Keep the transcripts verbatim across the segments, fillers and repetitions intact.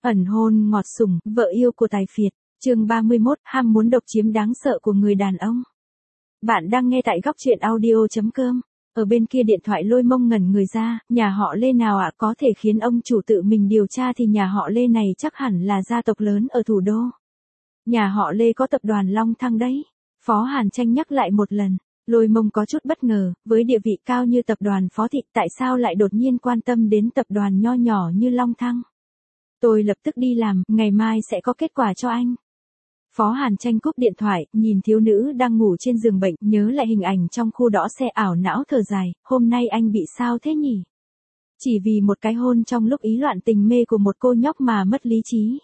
Ẩn hôn ngọt sủng, vợ yêu của tài phiệt, chương ba mươi mốt, ham muốn độc chiếm đáng sợ của người đàn ông. Bạn đang nghe tại góc truyện audio chấm com. Ở bên kia điện thoại Lôi Mông ngẩn người ra, nhà họ Lê nào ạ, có thể khiến ông chủ tự mình điều tra thì nhà họ Lê này chắc hẳn là gia tộc lớn ở thủ đô. Nhà họ Lê có tập đoàn Long Thăng đấy. Phó Hàn Tranh nhắc lại một lần. Lôi Mông có chút bất ngờ, với địa vị cao như tập đoàn Phó Thị, tại sao lại đột nhiên quan tâm đến tập đoàn nho nhỏ như Long Thăng. Tôi lập tức đi làm, ngày mai sẽ có kết quả cho anh. Phó Hàn Tranh cúp điện thoại, nhìn thiếu nữ đang ngủ trên giường bệnh, nhớ lại hình ảnh trong khu đỗ xe, ảo não thở dài, hôm nay anh bị sao thế nhỉ? Chỉ vì một cái hôn trong lúc ý loạn tình mê của một cô nhóc mà mất lý trí.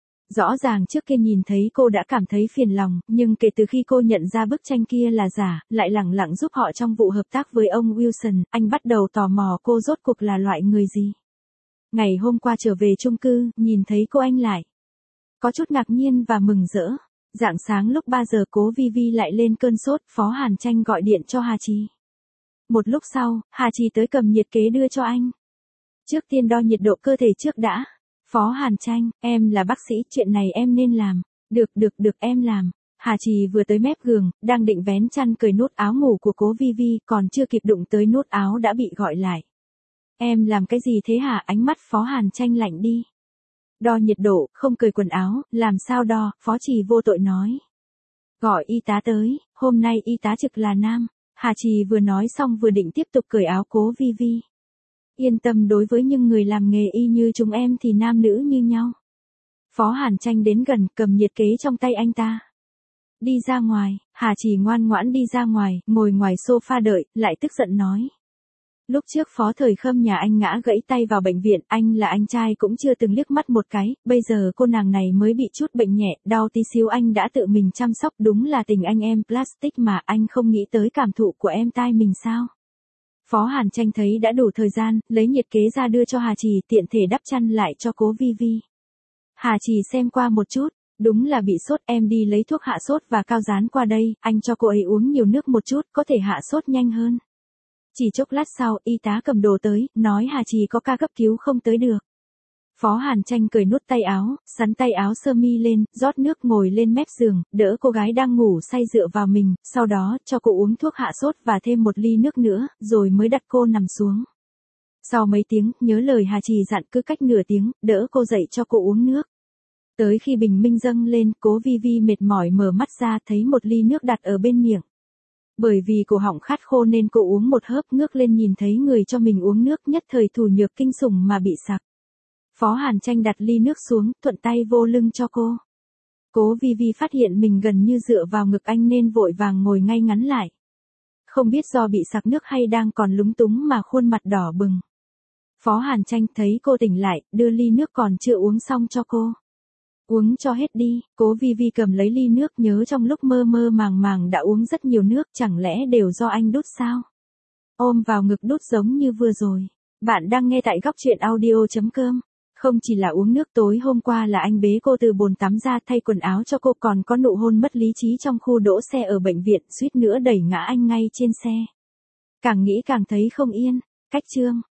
Rõ ràng trước kia nhìn thấy cô đã cảm thấy phiền lòng, nhưng kể từ khi cô nhận ra bức tranh kia là giả, lại lẳng lặng giúp họ trong vụ hợp tác với ông Wilson, anh bắt đầu tò mò cô rốt cuộc là loại người gì. Ngày hôm qua trở về chung cư, nhìn thấy cô anh lại có chút ngạc nhiên và mừng rỡ. Rạng sáng lúc ba giờ Cố Vi Vi lại lên cơn sốt, Phó Hàn Tranh gọi điện cho Hà Trì. Một lúc sau, Hà Trì tới cầm nhiệt kế đưa cho anh. Trước tiên đo nhiệt độ cơ thể trước đã. Phó Hàn Tranh, em là bác sĩ, chuyện này em nên làm. Được được được em làm. Hà Trì vừa tới mép giường, đang định vén chăn cởi nút áo ngủ của Cố Vi Vi, còn chưa kịp đụng tới nút áo đã bị gọi lại. Em làm cái gì thế hả? Ánh mắt Phó Hàn Tranh lạnh đi. Đo nhiệt độ, không cởi quần áo, làm sao đo? Phó Trì vô tội nói. Gọi y tá tới, hôm nay y tá trực là nam. Hà Trì vừa nói xong vừa định tiếp tục cởi áo Cố Vi Vi. Yên tâm, đối với những người làm nghề y như chúng em thì nam nữ như nhau. Phó Hàn Tranh đến gần, cầm nhiệt kế trong tay anh ta. Đi ra ngoài. Hà Trì ngoan ngoãn đi ra ngoài, ngồi ngoài sofa đợi, lại tức giận nói. Lúc trước Phó Thời Khâm nhà anh ngã gãy tay vào bệnh viện, anh là anh trai cũng chưa từng liếc mắt một cái, bây giờ cô nàng này mới bị chút bệnh nhẹ, đau tí xíu anh đã tự mình chăm sóc, đúng là tình anh em plastic mà, anh không nghĩ tới cảm thụ của em tai mình sao? Phó Hàn Tranh thấy đã đủ thời gian, lấy nhiệt kế ra đưa cho Hà Trì, tiện thể đắp chăn lại cho Cố Vi Vi. Hà Trì xem qua một chút, đúng là bị sốt, em đi lấy thuốc hạ sốt và cao dán qua đây, anh cho cô ấy uống nhiều nước một chút, có thể hạ sốt nhanh hơn. Chỉ chốc lát sau, y tá cầm đồ tới, nói Hà Trì có ca cấp cứu không tới được. Phó Hàn Tranh cởi nút tay áo, sắn tay áo sơ mi lên, rót nước ngồi lên mép giường, đỡ cô gái đang ngủ say dựa vào mình, sau đó cho cô uống thuốc hạ sốt và thêm một ly nước nữa, rồi mới đặt cô nằm xuống. Sau mấy tiếng, nhớ lời Hà Trì dặn, cứ cách nửa tiếng, đỡ cô dậy cho cô uống nước. Tới khi bình minh dâng lên, Cố Vi Vi mệt mỏi mở mắt ra, thấy một ly nước đặt ở bên miệng. Bởi vì cổ họng khát khô nên cô uống một hớp, ngước lên nhìn thấy người cho mình uống nước, nhất thời thủ nhược kinh sủng mà bị sặc. Phó Hàn Tranh đặt ly nước xuống, thuận tay vô lưng cho cô. Cố Vi Vi phát hiện mình gần như dựa vào ngực anh nên vội vàng ngồi ngay ngắn lại. Không biết do bị sặc nước hay đang còn lúng túng mà khuôn mặt đỏ bừng. Phó Hàn Tranh thấy cô tỉnh lại, đưa ly nước còn chưa uống xong cho cô. Uống cho hết đi. Cố Vi Vi cầm lấy ly nước, nhớ trong lúc mơ mơ màng màng đã uống rất nhiều nước, chẳng lẽ đều do anh đút sao? Ôm vào ngực đút giống như vừa rồi. Bạn đang nghe tại góc truyện audio chấm com. Không chỉ là uống nước, tối hôm qua là anh bế cô từ bồn tắm ra, thay quần áo cho cô, còn có nụ hôn mất lý trí trong khu đỗ xe ở bệnh viện, suýt nữa đẩy ngã anh ngay trên xe. Càng nghĩ càng thấy không yên. Cách chương.